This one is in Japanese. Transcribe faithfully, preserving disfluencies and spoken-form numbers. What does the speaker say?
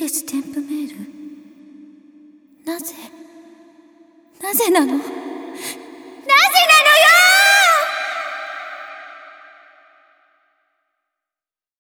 ス添付メール。なぜなぜなの？